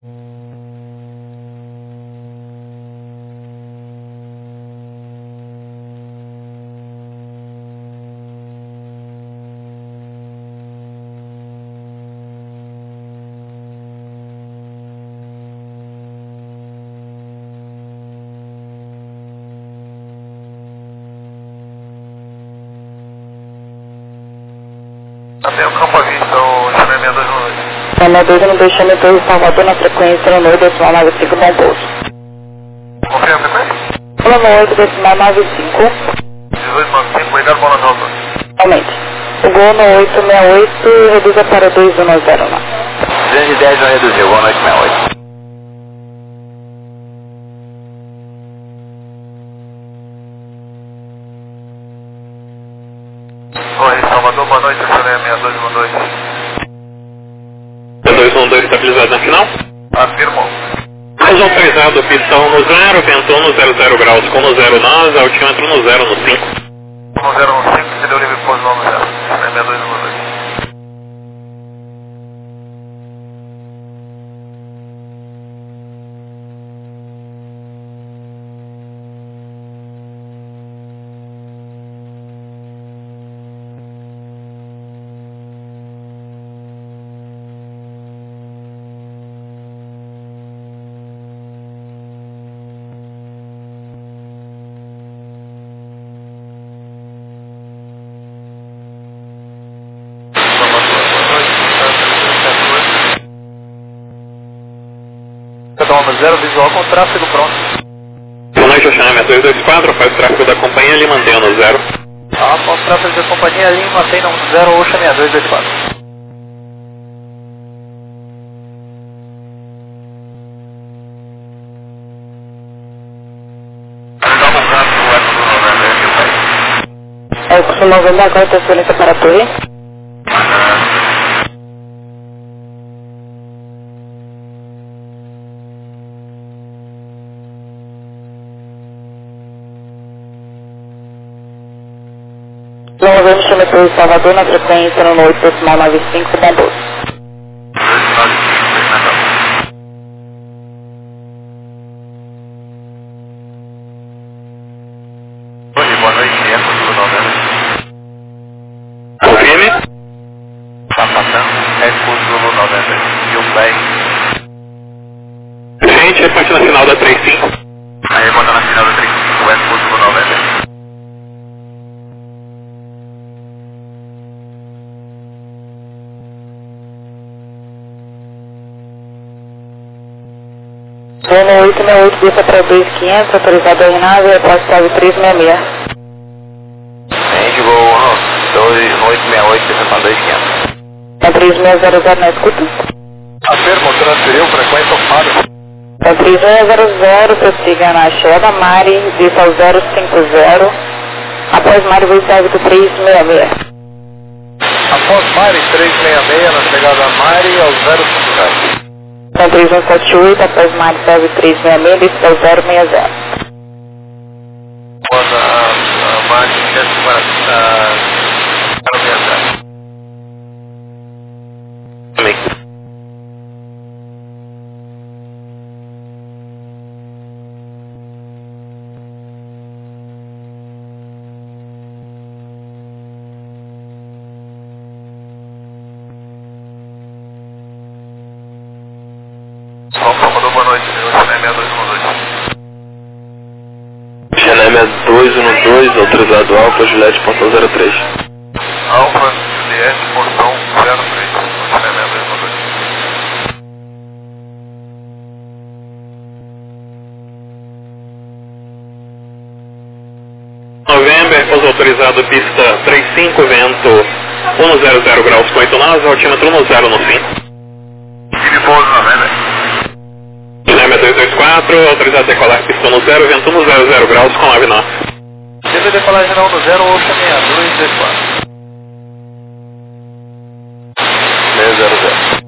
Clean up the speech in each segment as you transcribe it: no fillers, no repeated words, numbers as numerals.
Até o campo à vista, o Chame 6212. Chame 212, Chame 2, Salvador, na frequência no 8, decimal 95, bom pouso. Confirma a frequência? Pula no 8, decimal 95. 1895, ligado para nós outros. Aumente. O gol no 868, reduza para 2109. 210 não reduziu, boa noite 68. Oi, Salvador, boa noite, Chame 6212. 212 estabilizado na final. Afirmou. Mais autorizado, pistão no 0, ventou no 00 graus, com no 09, altímetro no 0 no 5. No 015, você deu livre pouso no 0. Chame 6212. Toma 0, visual com tráfego pronto. Boa noite, Chame 224, faz tráfego da companhia ali, mantém no 0. Após tráfego da companhia ali, mantém no 0, Ocean 6224. É, costuma ver agora transferência para a torre. Novembro, Chame 2, Salvador, na frequência no 8, decimal 95, bom pouso. Oi, boa noite, é do novembro. Confirme. Tá passando, é do novembro. E um bem. Gente, responde na final da 35. Aí, manda na final do 35, é do novembro. Vou no 868, desça para 2500, autorizado a nave, após chave 366. Gente, vou no 868, descendo 2500. É 3600 na escuta? Afirmo, transferiu, frequência falha. É 3600, prossiga na chegada Mari, desça ao 050. Após Mari, vai chave do 366. Após Mari 366, na chegada a Mari ao 050. São 3178, após Mari, chave 366, desça ao 060. Após a Mari 140. Amém. Salvador, boa noite, Chame 6212. Chame 212, autorizado Alfa, Juliette, portão 03. Alfa, Juliette, portão 03. Chame 6212. Novembro, pouso autorizado, pista 35, vento 100 graus, com 89, altímetro no 0 no 5. Tive pouso, novembro. Chame 224, autorizado a decolar, pista no 0, vento 100 graus, com 9 knots. Teve decolagem não no 0, Ocean 6224. 600.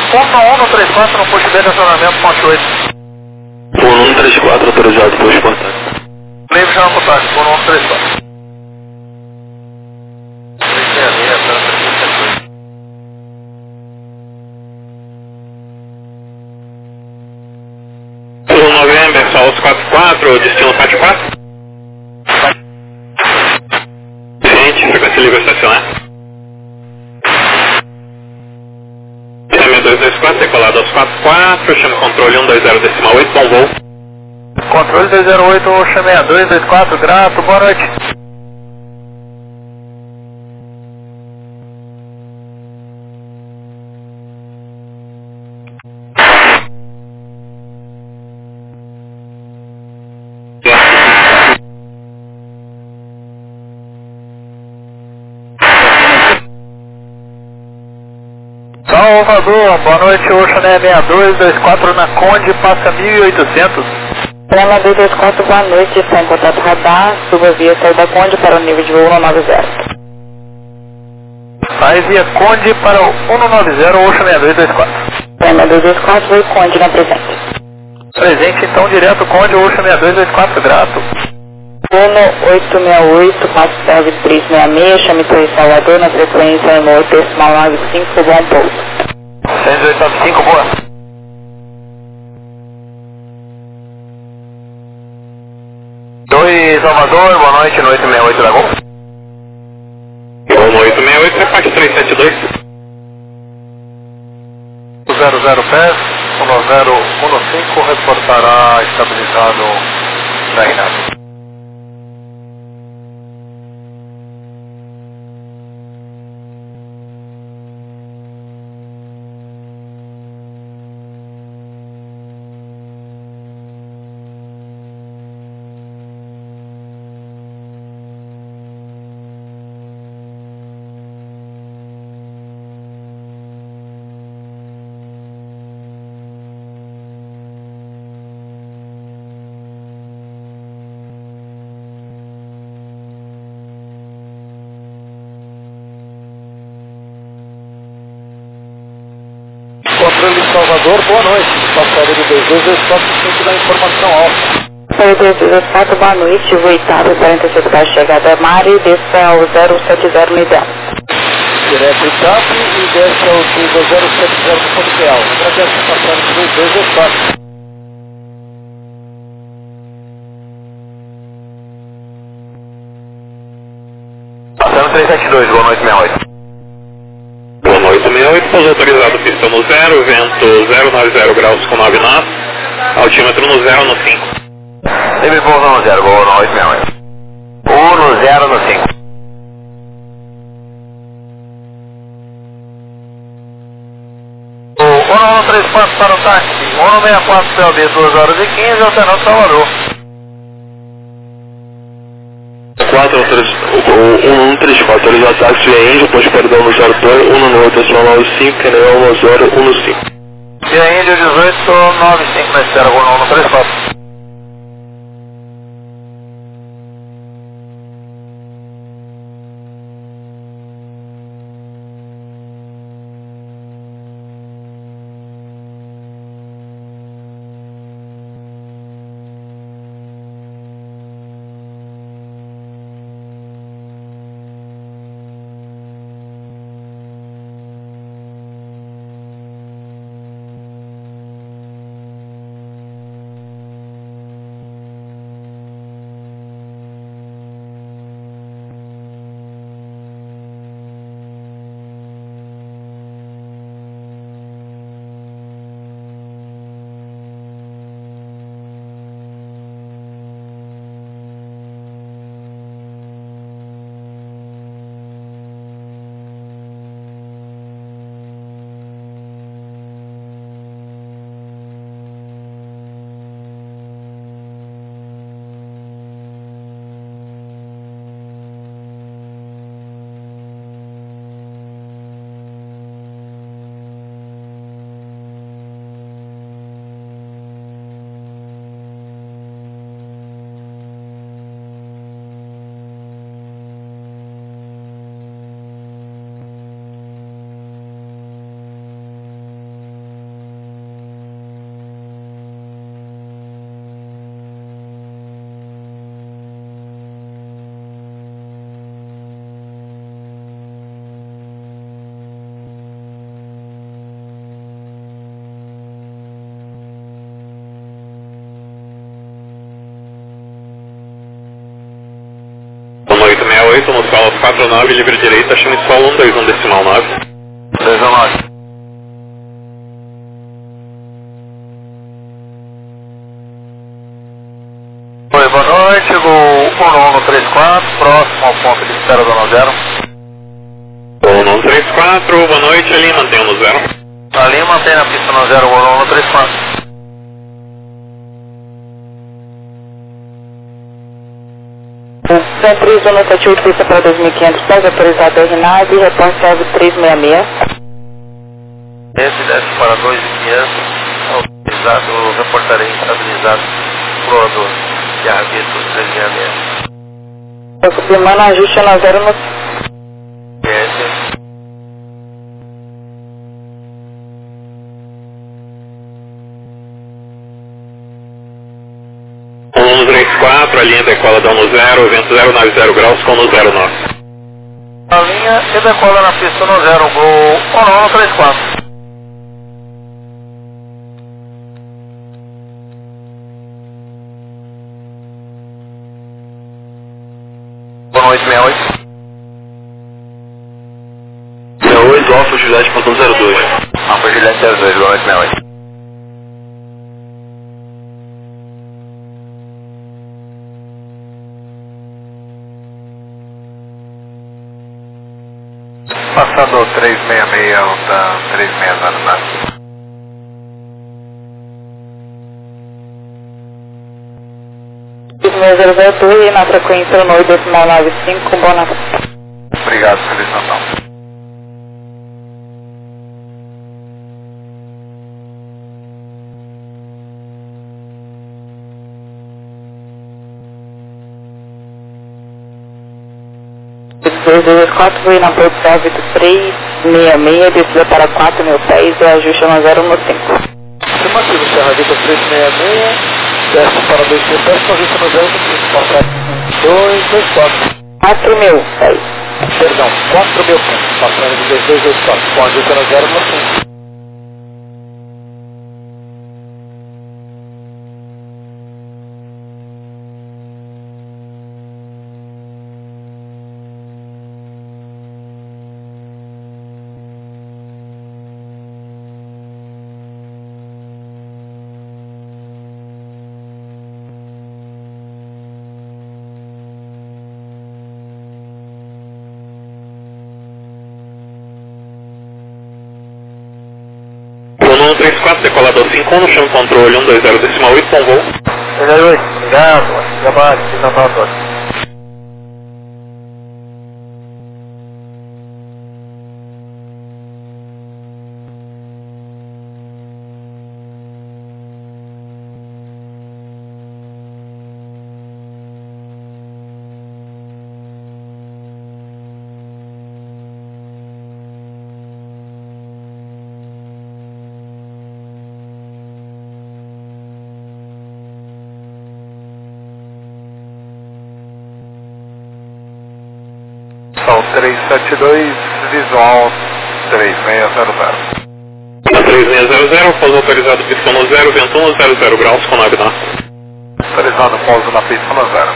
Ponto 134 no posto B de acionamento, ponto 8. Ponto 134, autorizado, posto portátil. Livre chama pro táxi, ponto 134. 366, 368. Sul November, Solos 44, destino Pátio 4. Gente, frequência livre estacionar. 6224, decolado aos 44, chama controle 120,8, bom voo. Controle 208, Oxa 6224, grato, boa noite. Salvador, boa noite, Oxa 6224 na Conde, passa 1800. Programa 224, boa noite, está em contato radar, suba via saída Conde para o nível de voo 190. Sai via Conde para o 190, Oxa 6224. Programa 224, voo Conde na presente. Presente então, direto Conde, Oxa 6224, grato. Uno 868, passo serve 366, chame Torre Salvador na frequência M895, bom pouso. 185, boa. Oi, Salvador, boa noite, no 868 da Gol. Bom, 868, reparte 372. 00 pés, 1015, reportará estabilizado na Renato. Controle Salvador, boa noite. Passaria do 2224 da informação alta. Para o 224, boa noite, voo Itália 47 para chegada a Mari, desça ao 070 no ideal. Direto Itap e desce ao 070 no ponto real. Agradeço a passagem do 2224. Passando 372, boa noite 68. Boa noite, 68, pouso autorizado, pista no 0, vento 090 graus com 9 nós, altímetro no 0 no 5. Livre pouso no 0, boa noite 68. 1 no 0 no 5. O 134 para o táxi, 164 PLD, 2 horas e 15, alternando Salvador. 134, autorizado táxi via Índia, posto perdão no 02, 1 no 8, decimal 5, Canel 10, 1 no 5. Via Índia 1895, na espera, vou no 134. 368, nos fala 49, livre direita, chame sol 121 decimal 9. 219. Oi, boa noite, voo 1134, próximo ao ponto de espera da 0. 1134, boa noite, ali mantenha no 0. Ali mantém a pista no 0, voo 1134. Centro Zona 78, pista para 2500, pós autorizado a RNAV, reporte serve 366. Esse desce para 2500, autorizado, reportarei estabilizado, Prodo, Jarvito 366. Estou confirmando ajuste na 0 no... Esse. 1134, a linha decola dão no 0, vento 090 graus com no 09. A linha e decola na pista no 0, voo 1134. Boa noite, 68. 68, Alfa Juliette, ponto 02. Alfa Juliette 02, boa noite, 68. Passando 366, da 360. 3602 e na frequência 1.895, boa noite. Obrigado, feliz Natal. Fui na Porto Sávio 366, descida para 4.000 pés e ajuste no 015. Afirmativo, Serra Vita 366, desce para 2.000 pés, corrija no 015, passar 224. 4.000 pés. Perdão, 4.000 pés, passando de 2224, com ajuste no 015. Bruno 134, decolador 51, no chão controle 120 decimal 8, com voo. 38, obrigado, trabalho, feliz Natal a todos. São 372, visual 3600. 3600, pouso autorizado pista no 0, vento 100 graus com 9 knots. Autorizado pouso na pista no 0.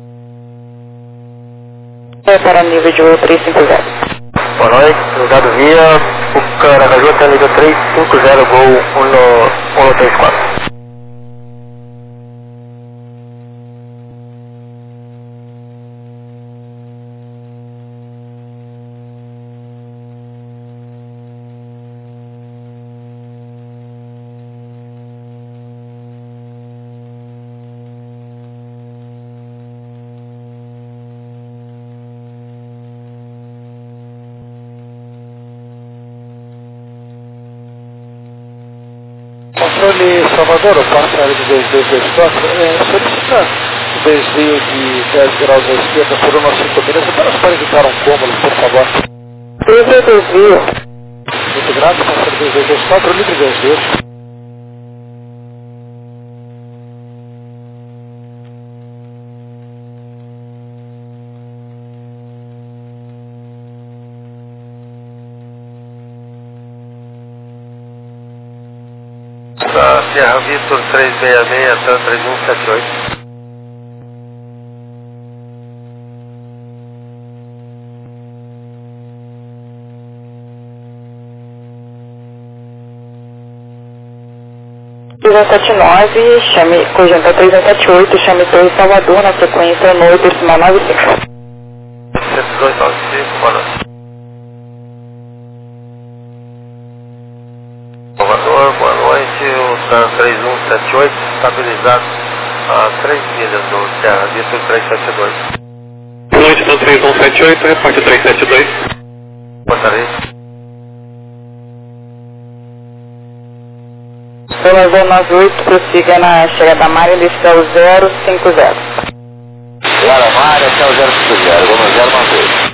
É para nível de voo 350. Boa noite, lugar via, Pucaracaju, nível 350, voo 134. Controle Salvador, o passo aéreo de 2224, solicita o desvio de 10 graus à esquerda por 1 a 5 milhas, apenas para evitar um cômulo, por favor. Livre desvio. Muito grato, passo aéreo 2224, livre desvio. Da Sierra Vitor 366, TAN 3178. 3179, chame Cogenta 3178, chame Torre Salvador, na sequência no decimal 95. 10295, boa noite. Salvador, boa noite, o TAN 3178, estabilizado a 3 milhas do Serra Vitor 372. Boa noite, TAN 3178, repórter 372. Portaria. Pela zona 8, prossiga na chegada da Mari, desceu 050. Guaramari até o 050, vamos 092.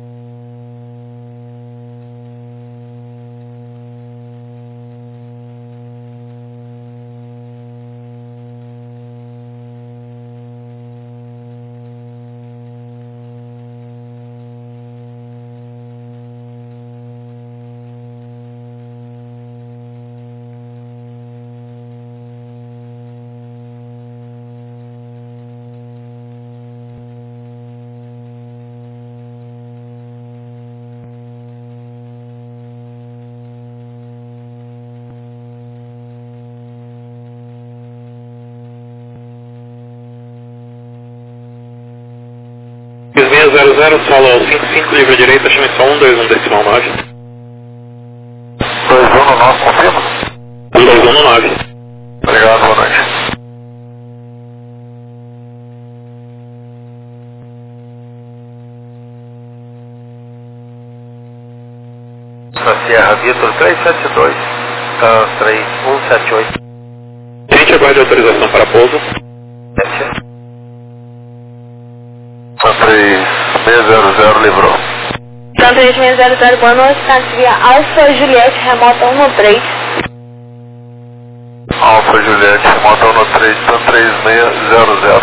Desvia 00, solo 55, livre direita, chame só 121 decimal 9. 21 no 9, confirma? 121 no 9. Obrigado, boa noite. Na Sierra Vitor 372, TAN 3178. Gente, aguarde autorização para pouso. 3600 livrou. TAN 3600, boa noite, táxi via Alfa Juliette, remota 13. Alfa Juliette, remota 13, TAN 3600.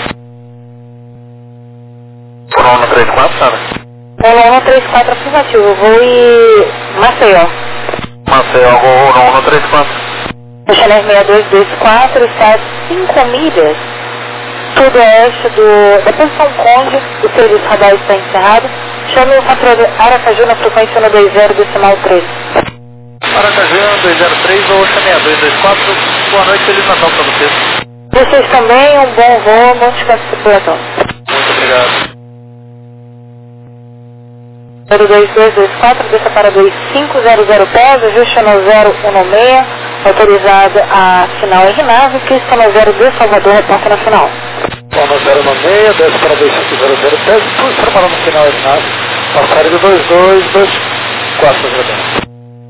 Foram 134, sabe? Polo 134, afirmativo, voo e Maceió. Maceió, voo 134. Chanel 6224, está a 5 milhas sudoeste da posição Conde, o serviço radar está encerrado. Chame o controle Aracaju na frequência no 20 decimal 3. Aracaju 203 ou 6224, boa noite, feliz Natal para vocês. Vocês também, um bom voo, bom descanso de plantão. Muito obrigado. 02224, desça para 2500 pés, ajuste no 016, autorizado a final RNAV, que está no 0 de Salvador, reporta na final. Bom, no 096, desce para 2500 pés, depois trabalhando no final RNAV, passagem do 2224 graus.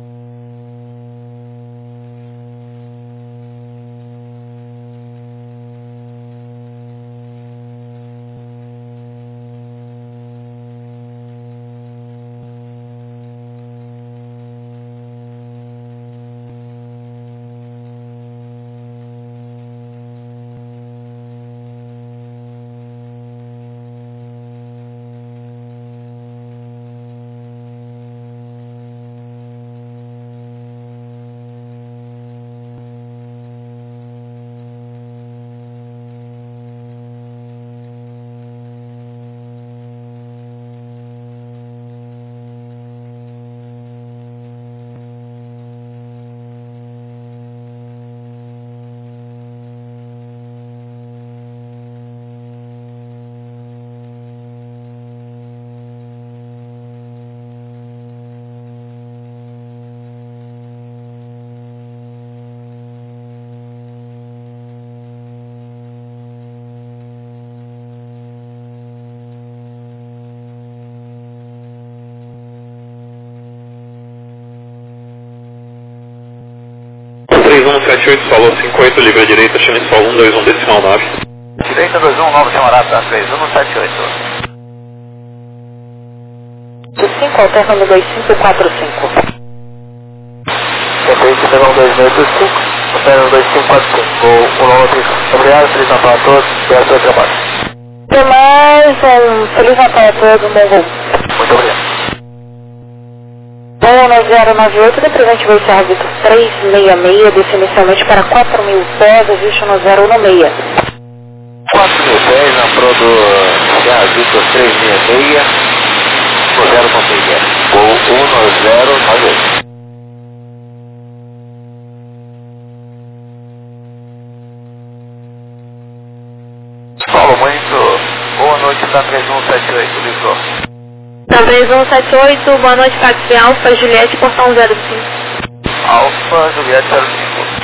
TAN 3178, solo 58, livre direita, chame só 121 decimal 9. Direita 21, novo camarada, 3178. 5, alterna no 2545. Também que pegou 2625, alterna no 2545. O nome aqui. Obrigado, feliz Natal a todos e a seu trabalho. Até mais, Feliz Natal a todos, um bom voo. Muito obrigado. Voo no 098, depois a gente vai encerrar Vitor 366, desce inicialmente para 4.000 pés, ajuste no 016. 4.010 na pro do Sierra Vitor 366, no 096. Voo 11098. Santa 3178, ligou. Santa 3178, boa noite, táxi Alfa, Juliette, portão 05. Alfa, Juliette 05.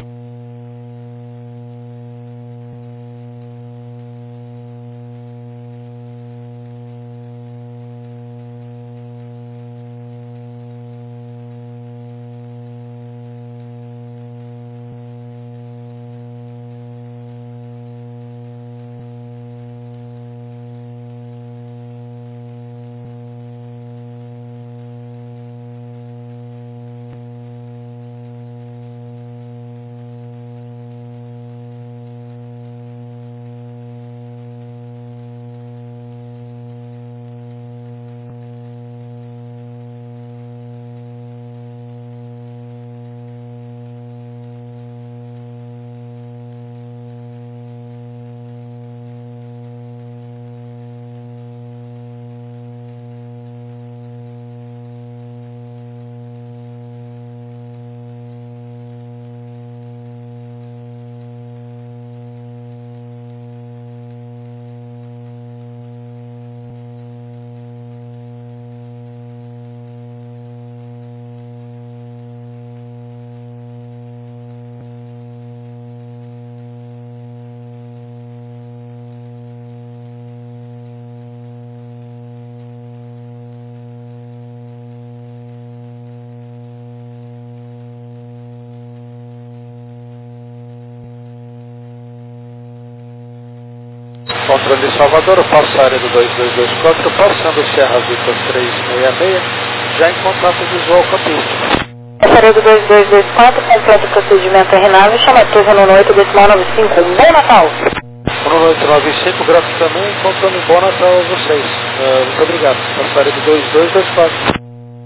Controle Salvador, passo a área do 2224, passando Serra Vitor 366, já em contato visual com a pista. Essa área do 2224, completo procedimento terminado, chama a torre no 8, decimal 95, bom Natal! 1895, gráfico também, controle bom Natal a vocês. Muito obrigado. Passo a área do 2224.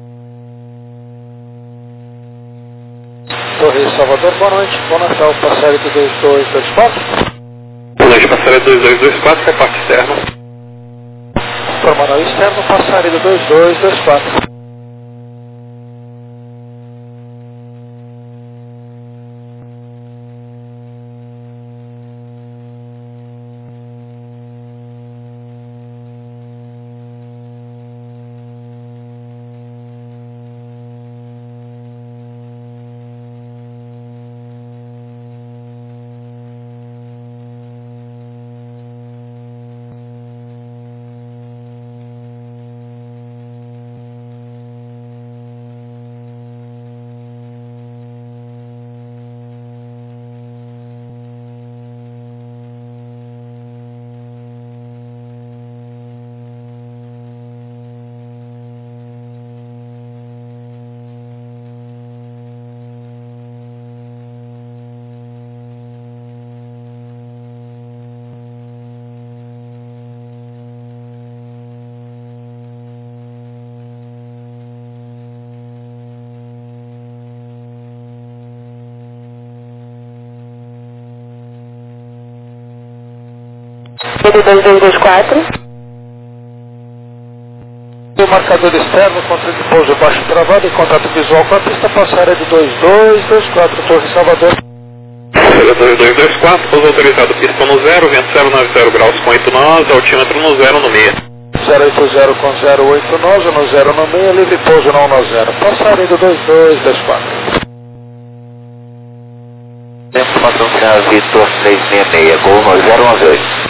Torre Salvador, boa noite, bom Natal, passo a área do 2224. Boa noite, passageiro 2224, que é a parte externa. Formanal externo, passo a área do 2224. Ele 2224. O marcador externo, controle de pouso baixo travado e contato visual com a pista, passo a área do 2224, Torre Salvador. 2224, pouso autorizado, pista no 0, vento 090 graus com 8 nós, altímetro no 0 no meio. 080 com 08 nós, no 0 no meio, livre pouso não no 0. Passo a área do 2224. Tempo patrão Serra Vitor 366, gol no 018.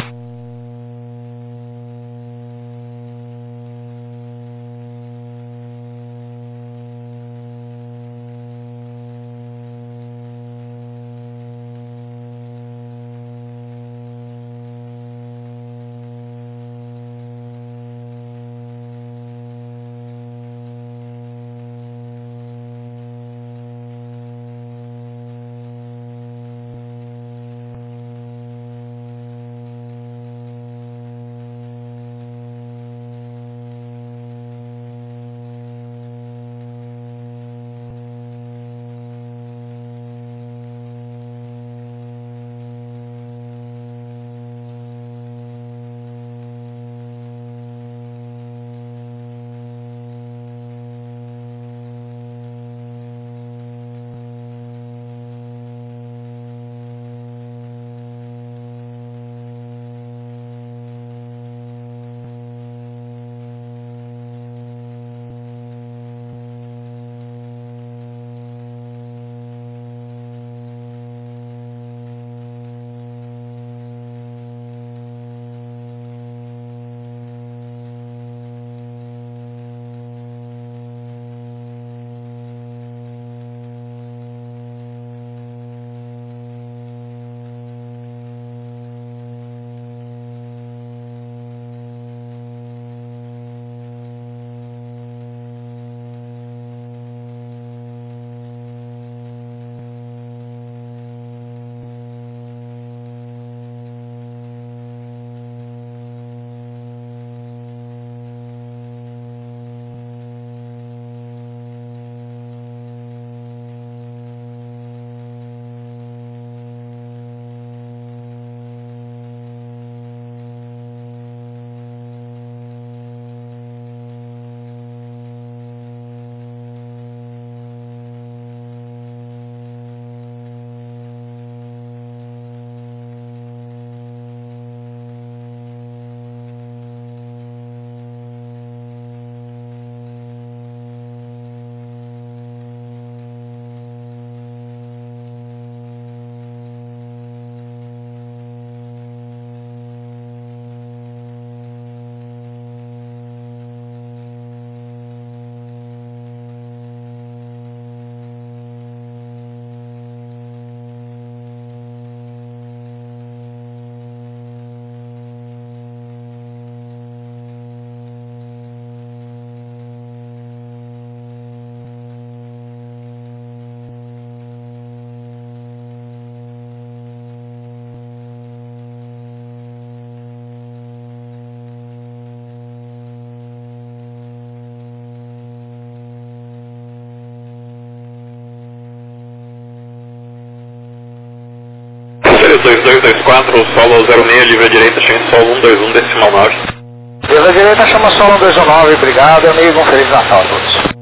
2224, solo 06, livre à direita, chama solo 121, decimal 9. Livre à direita, chama solo 129, obrigado, amigo, um Feliz Natal a todos.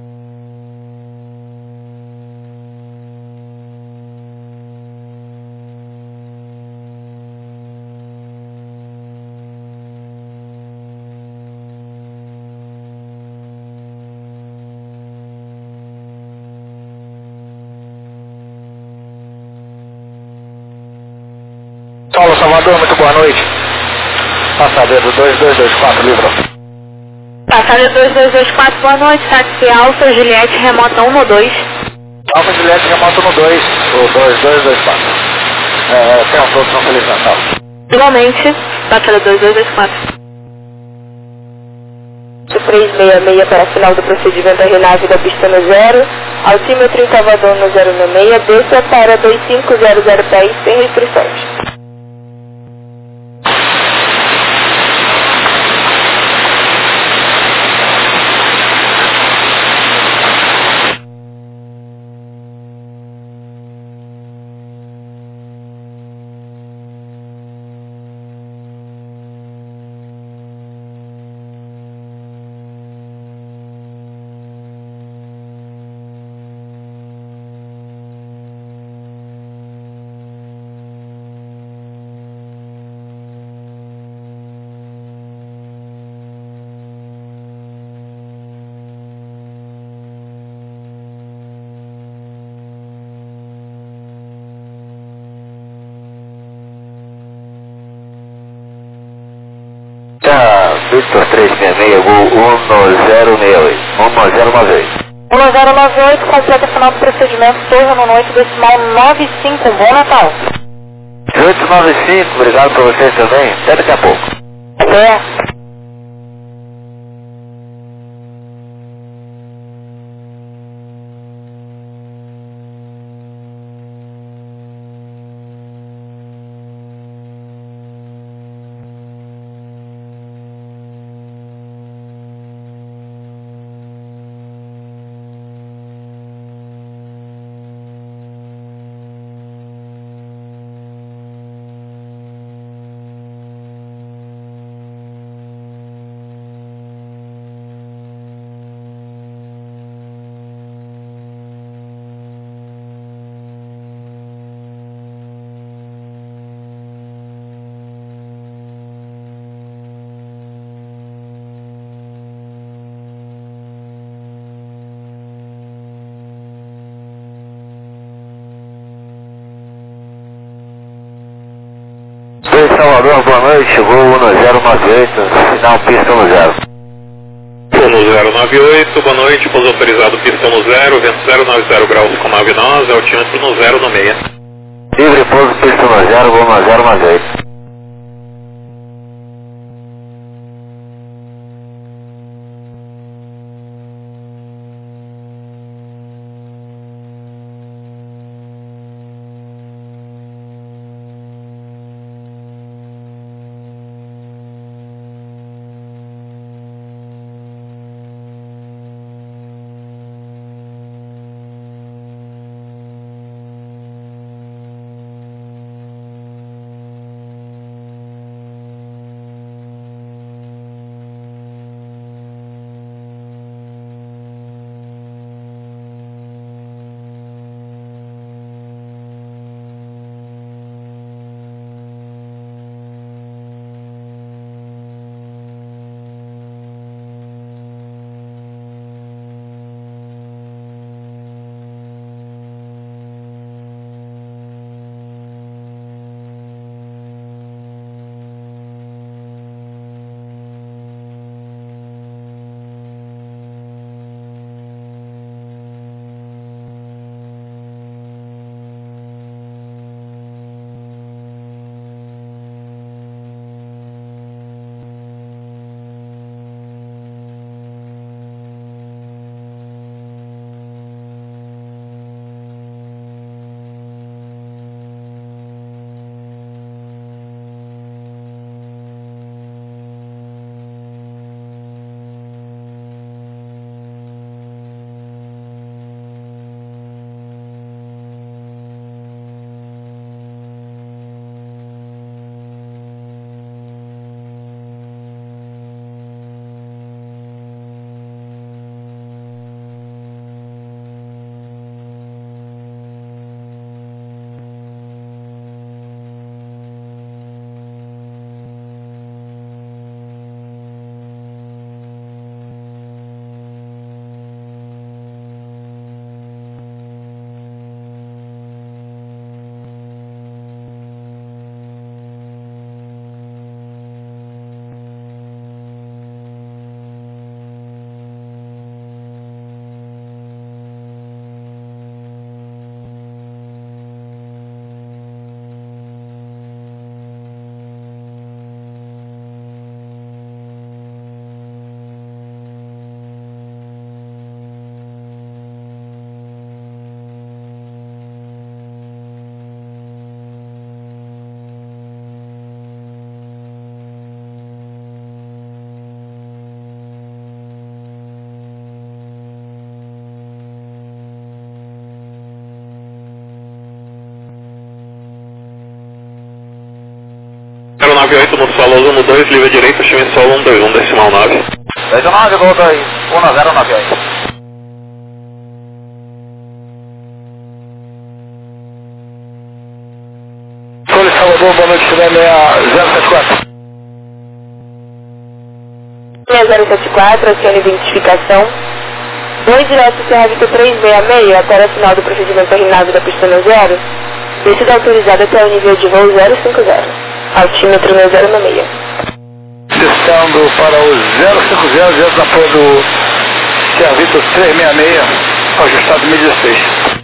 Paulo Salvador, muito boa noite. Passadeiro 2224, livro. Passadeiro 2224, boa noite. Táxi Alfa, Juliette, remota 1 no 2. Alfa Juliette, remota 1 no 2, o 2224. Tenham todos um Feliz Natal. Igualmente, passadeiro 2224. 366 para final do procedimento da renave da pista no 0, altímetro em Salvador no 096, desça para 2500 pés sem restrições. Victor 366, gol 1068, 1098, completa final do procedimento, torre no noite decimal 95, bom Natal. 1895, obrigado pra vocês também, até daqui a pouco. Até. Salvador, boa noite, chegou 1098, sinal pista no 0. 1098, boa noite, pouso autorizado pista no 0, vento 090 graus com 9 nós, altímetro no 0 no 6. Livre pouso pista no 0, voo no 098. 98 no solo 12, livre direito, chame solo 121, decimal 9. 19, volta aí, 1098. Folha Salvador, boa noite, Chile 6074. 6074, aqui é a identificação. 2 direto Serra Vitor 366, até o final do procedimento terminado da pista 0. Descida autorizada até o nível de voo 050. Altímetro 066. Testando para o 050, direto da porta do Serra Vitor 366, ajustado 1016.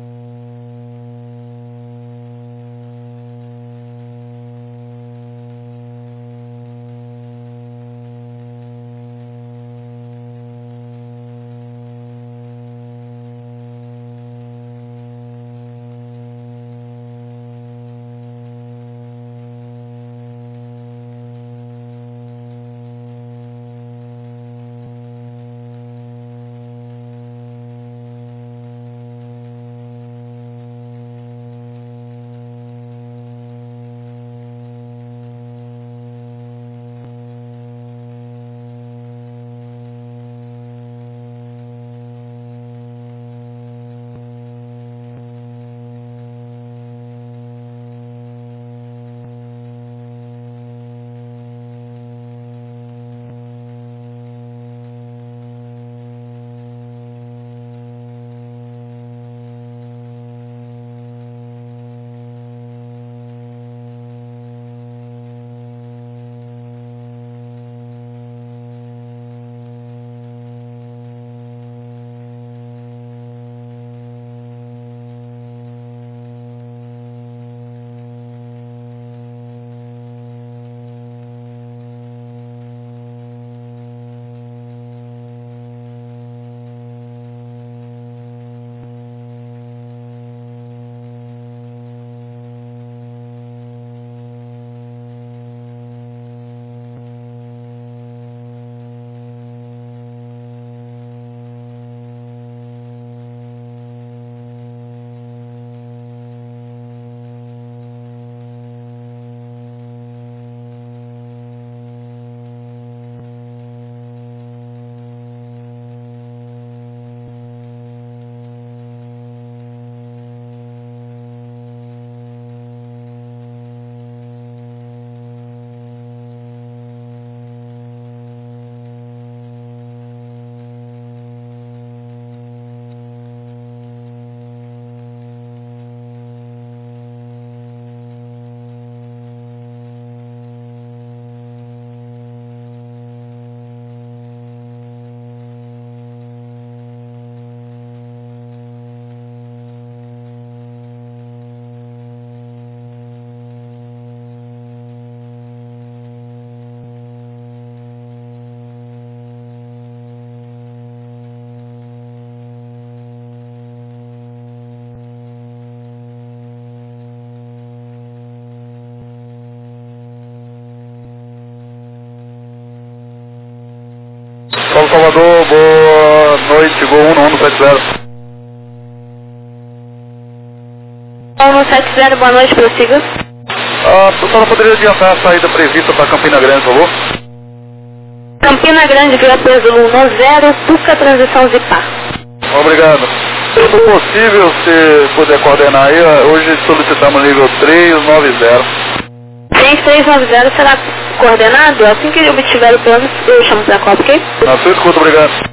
Solo Salvador, boa noite, Gol 1170. 170, boa noite, prossiga. Eu só não poderia adiantar a saída prevista para Campina Grande, por favor? Campina Grande, via peso 10, busca transição Zipar. Obrigado. Se for possível, se puder coordenar aí, hoje solicitamos nível 390. 3390 será coordenado? Assim que eu obtiver o plano, eu chamo para a Copa, ok? Na sua escuta, obrigado.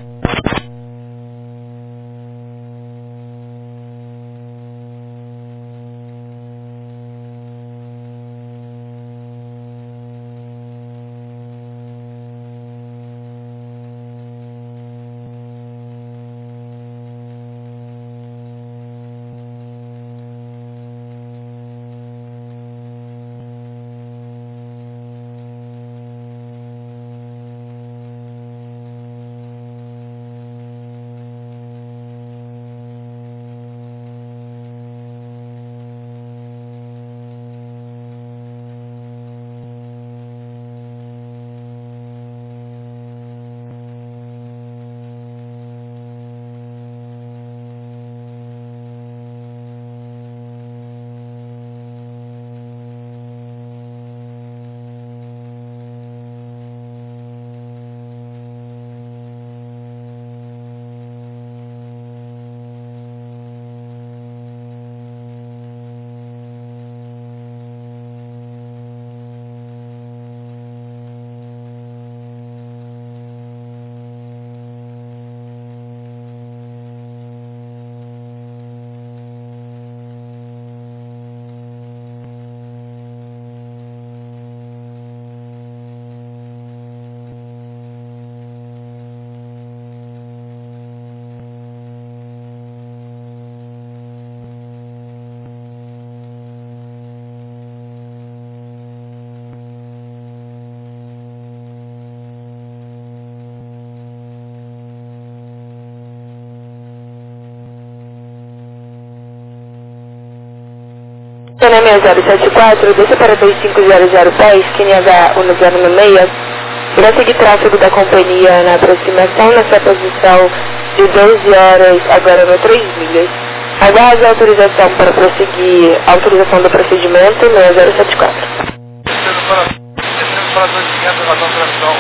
6074, desça para 2500 pés, QNH 1096. Irá seguir tráfego da companhia na aproximação na sua posição de 12 horas, agora no 3 milhas. Aguarde a autorização para prosseguir, autorização do procedimento 6074. Descendo para 2500, razão tração.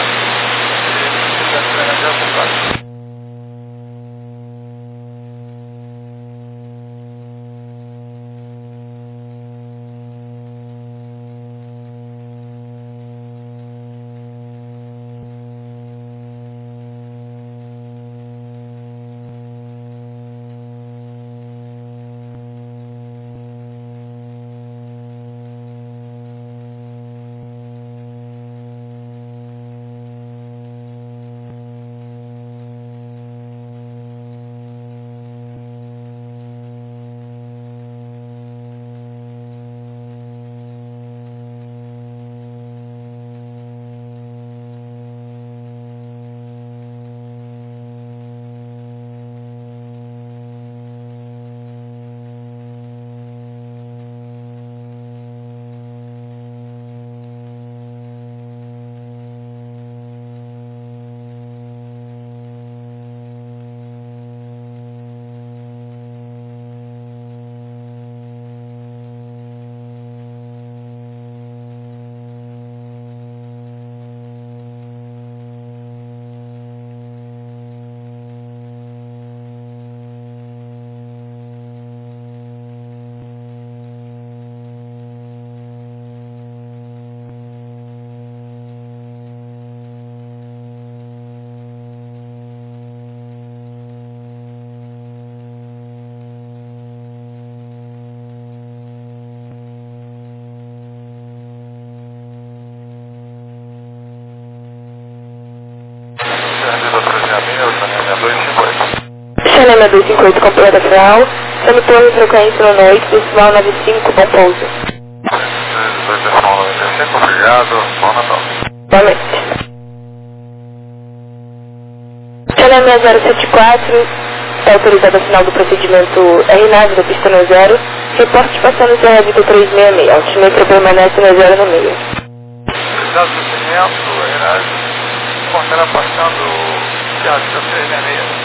Xanema 258, completa final. Chame torre frequência no noite, decimal 95, bom pouso. 295, obrigado, bom Natal. Boa noite. Xanema 074, está autorizado a final do procedimento RNAV da pista no 0. Reporte passando o CRV 366, altimetro permanece no 0 no meio. Autorizado o procedimento, RNAV, portará passando o CRV 366.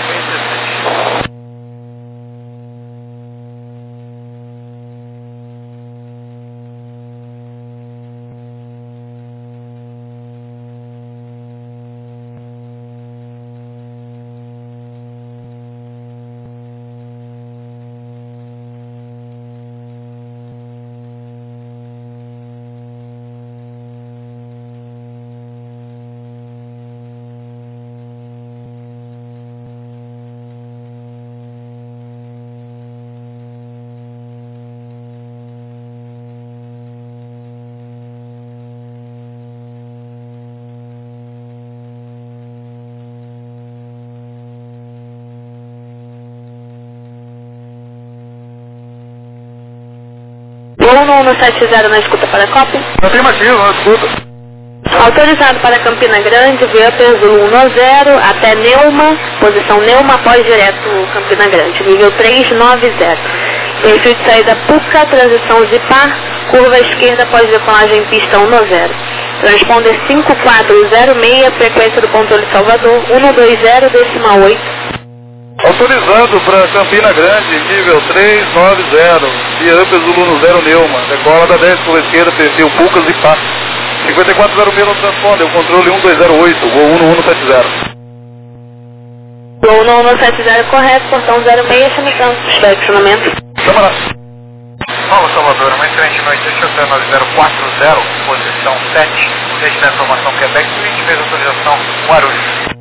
Ou no 70 na escuta para a cópia? Afirmativo, na escuta. Autorizado para Campina Grande, via Zulu 10 até Neuma, posição Neuma, após direto Campina Grande, nível 390. Perfil de saída Puca, transição Zipar, curva esquerda após decolagem pista 10. Transponder 5406, frequência do controle Salvador, 120, decimal 8. Autorizado para Campina Grande, nível 390, via Zulu 10 Neuma, decola da 10 curva esquerda, perfil Pucas e Pá. 5406 no transponder, o controle 1208, voo 1170. Voo 1170 correto, portão 06, chamicando, estacionamento. Câmara. Paulo Salvador, uma excelente noite, hotel 9040, posição 7, destina a informação Quebec, Switch, fez autorização Guarulhos.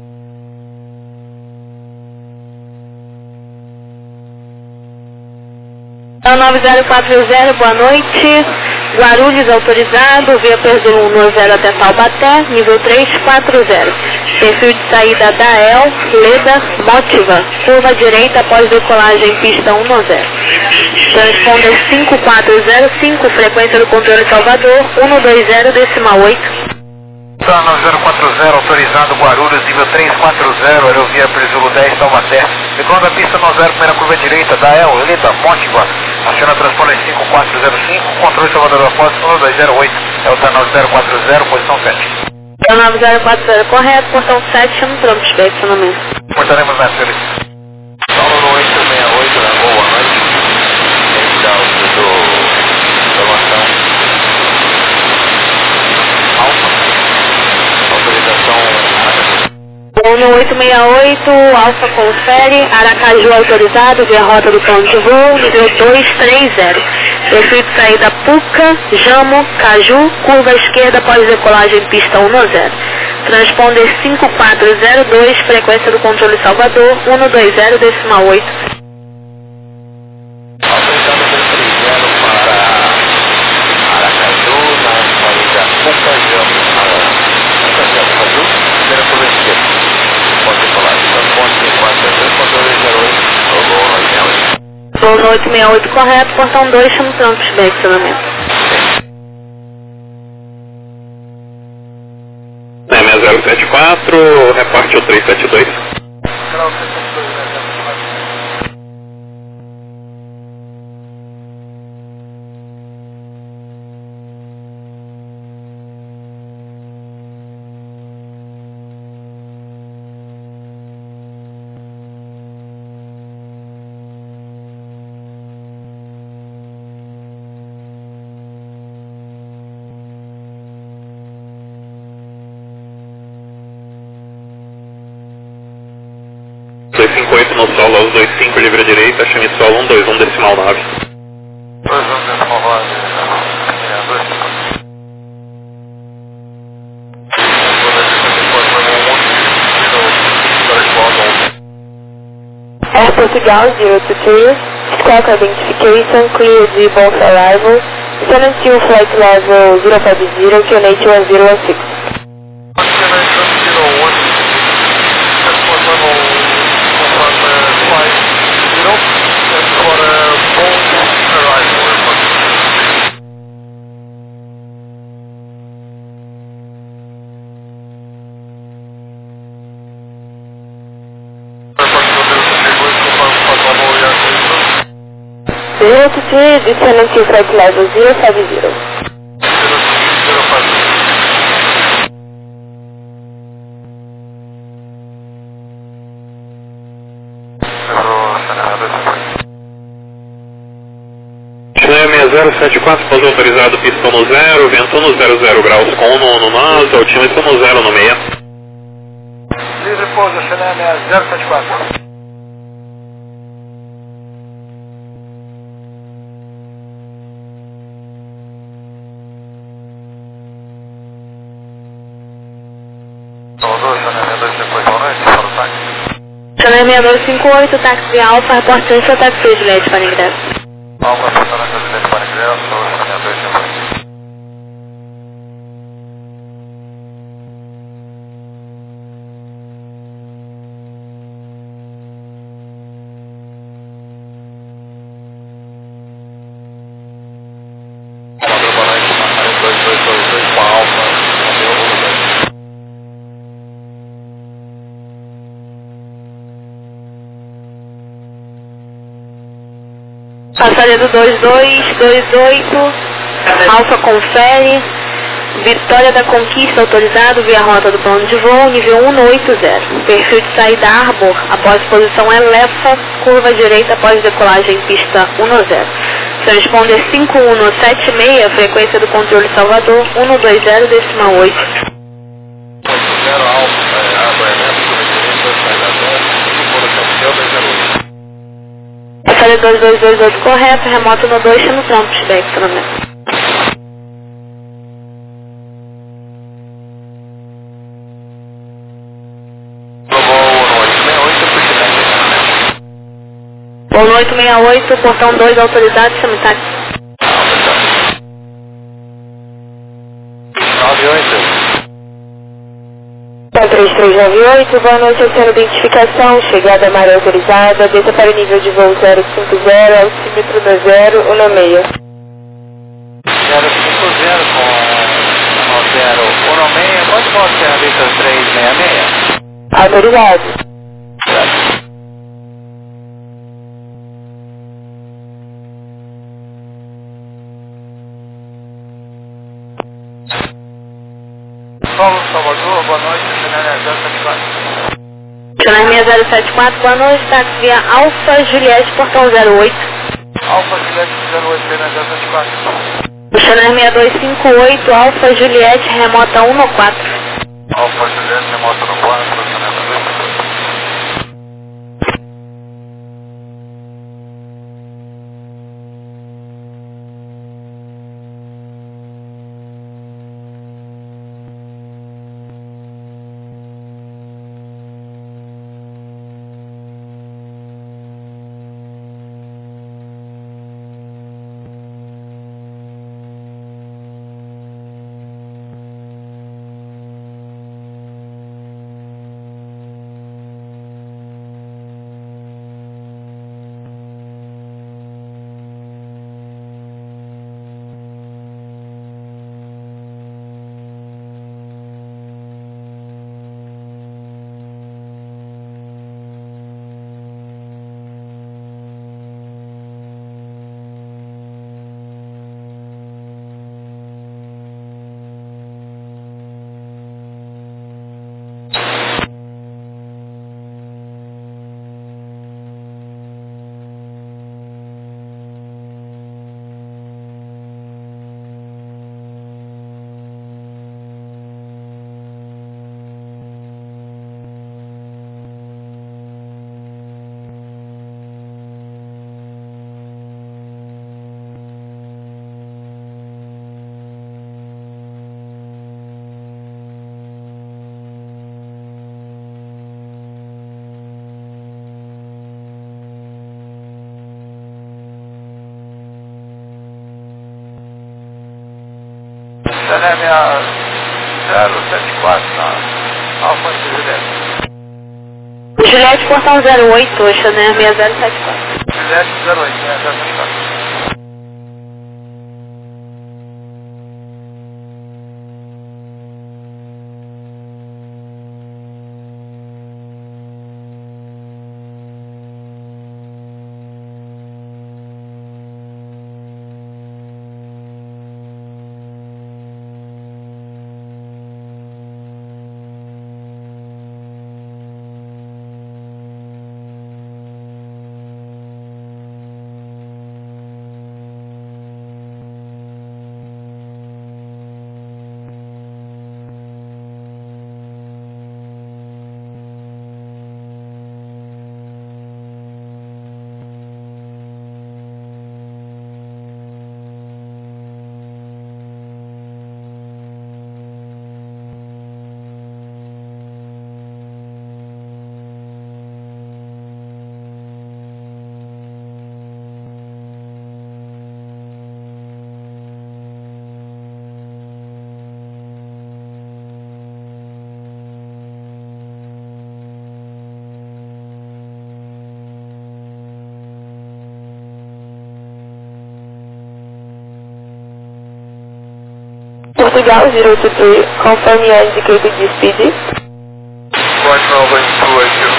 9040, boa noite. Guarulhos autorizado, via Zulu 10 até Taubaté, nível 340. Perfil de saída da El, Leda, Motiva, curva direita após decolagem pista 10. Transponder 5405, frequência do controle Salvador, 120, decimal 8. 9040, autorizado Guarulhos, nível 340, aerovia Zulu 10, Taubaté. Decolando a pista 90, primeira curva direita, da El, Leda, Motiva, Aciona transponder 5405, controle Salvador da Foz, 1208, é o 9040, posição 7. 9040, correto, portão 7, chama o trânsito de estacionamento. Portaremos na fila. Paulo no 868, na boa noite. Esse é o do informação alfa. Autorização No 868, Alfa confere, Aracaju autorizado, via rota do plano de voo, nível 230. Perfil de saída Puca, Jamo, Caju, curva esquerda após decolagem pista 10. Transponder 5402, frequência do controle Salvador, 120 decimal 8. autorizado 230 para Aracaju, na saída Puca, Jamo, Caju, primeira curva esquerda. Pode falar, transponder 5402, controle 08, voo 968. Voo no 868, correto, portão 2, chama o trânsito de estacionamento. 6074, reporte o 372. No solo aos 25, livre à direita, chame solo 121 decimal 9. 21 decimal 9, Air Portugal 022, Squawk Identification, clear de both arrival, 72 flight level 050, QNH 1016. Descendente flight level 050. Chame 074, pouso autorizado, pista no 0, vento no 00 graus, com 1 no nós, altímetro no 0 no meia. Livre pouso, Chame 074. Chame 6258, táxi Alfa, reportante seu táxi de Juliette para ingresso. Alfa, reportante Juliette para ingresso, Chame 258. Passageiro 2228, Alfa confere, Vitória da Conquista autorizado via rota do plano de voo, nível 180. Perfil de saída Arbor, após posição Elefa, curva direita após decolagem pista 10. Transponder 5176, frequência do controle Salvador, 120 decimal 8. 80 Alfa, Arbor Elefa, curva direita, saída 10, posição 208. Passageiro 2228 correto, remoto no 2, chama o trânsito de estacionamento. Voo no 868, portão 2 autorizado, chama o táxi. 98. 3398, boa noite, oceano identificação, chegada amarela autorizada, desça para o nível de voo 050, altímetro no 0, 196. 050 com 196, quanto pode ser a lista 366? Autorizado. Paulo, Salvador, boa noite, Chanel 074. Chanel 6074, boa noite, táxi via Alfa Juliette, portão 08. Alfa Juliette 08, Chanel 074. Chanel 6258, Alfa Juliette, remota 114. Alfa Juliette, remota 114, Chanel 258. Chanel 074, Alfa Juliette. Juliette, portão 08, Chanel 6074. Juliette 08, 074. Portugal 023, confirm your indicated speed. Flight 982,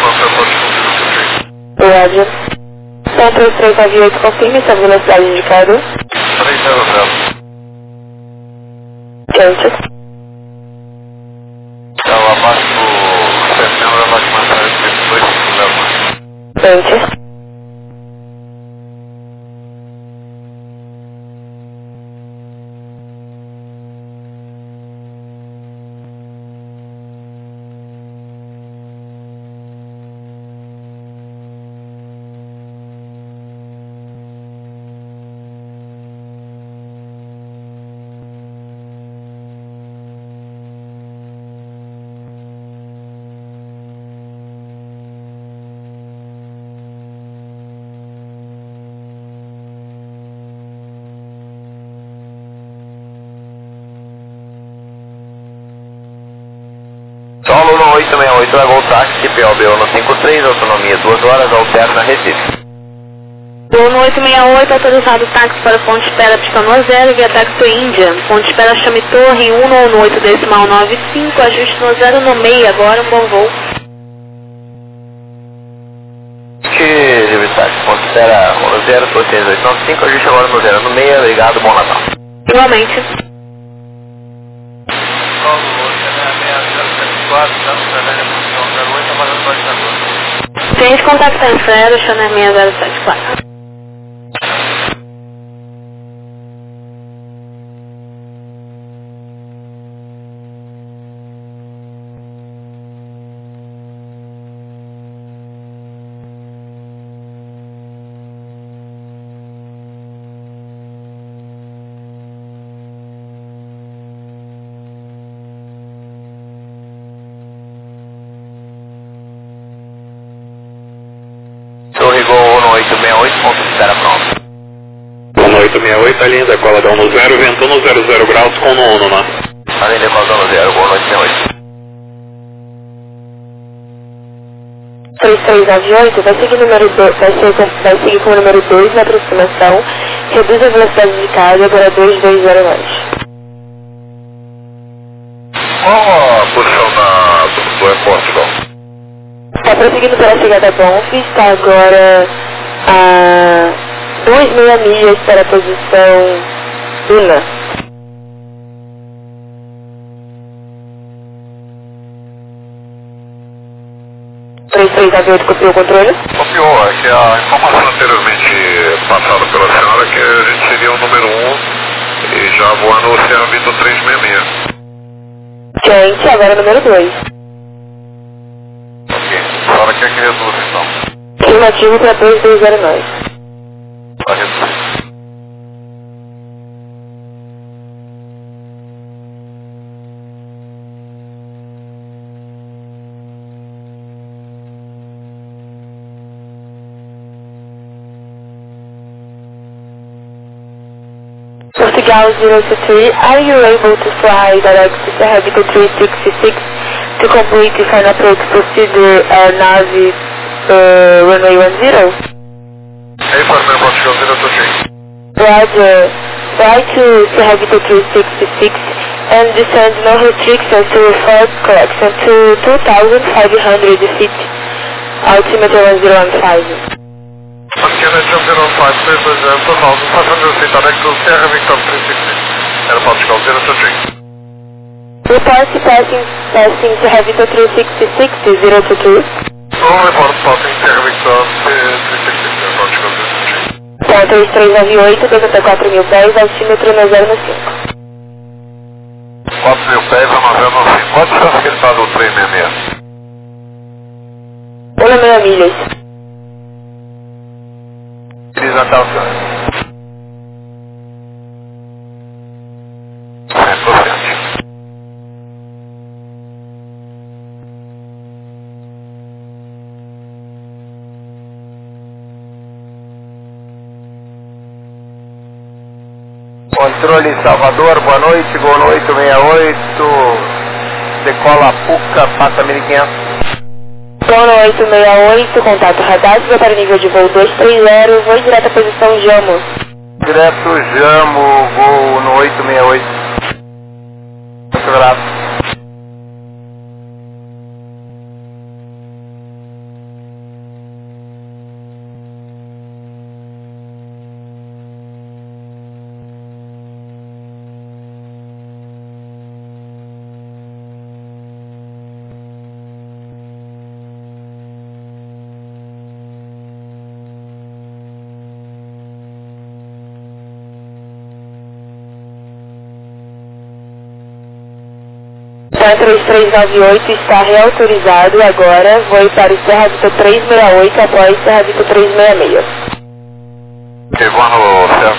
Roger. Centro 398, confirme essa velocidade indicada. 300. Quente. Então, abaixo do setembro, abaixo de matéria de 2, Quente. Solo no 868, leva o táxi POB 153, autonomia 2 horas, alterna Recife. Turno 868, autorizado táxi para ponto de espera Pistão 0, via táxi Índia. Ponto de espera Chame Torre 198 decimal 95, ajuste no 0 no meio, agora um bom voo. Livre táxi, ponto de espera 06895, ajuste agora no 0 no meio, obrigado, bom Natal. Igualmente. Solo Cliente contacta em Fera, Chanel 6074. Torre Gol 1868, ponto de espera pronto. 1868, a linha decola da 10, vento 100 graus com no 1, né? A linha decola da 10, Gol 1868. 3398 vai seguir com o número 2 na aproximação, reduz a velocidade de carga para 220 nós. Qual a posição do airport, Gol? Está prosseguindo pela chegada Bonf, está agora a 2,5 milhas para a posição Duna. Copiou o controle? Copiou, é que a informação anteriormente passada pela senhora é que a gente seria o número 1 e já voando o Sierra Vitor 366. Gente, agora o número 2. Ok, a senhora quer que reduza então? Afirmativo para 220 nós. Para reduzir. Portugal 023, are you able to fly direct to Sierra Vitor 366 to complete the final approach procedure nave runway 10? Hey, Farmer Portugal 023. Roger, fly to Sierra Vitor 366 and descend no restrictions to flight correction to 2,500 feet, altimeter 1015. Kennedy 005, please reserve 2,500 feet direct to Sierra Victor 366. And Portugal 023. Report passing Sierra Vitor 366 022. All report passing Sierra Victor 366 and Portugal 023. Então, 3398, 24.000 pés, altímetro 905. 4.000 pés a 905. Quanto distância que ele está do 366? 1,5 milhas. Atenção. 100%. Controle Salvador, boa noite, Gol 868, decola Puca, passa 1500. Sono 868, contato radar, para nível de voo 230, voo direto à posição Jamo. Direto Jamo, Gol no 868. Muito grato. Então, 3398 está reautorizado agora, voo para o Serra Vitor 368 após Serra Vitor 366. Ok, voando Serra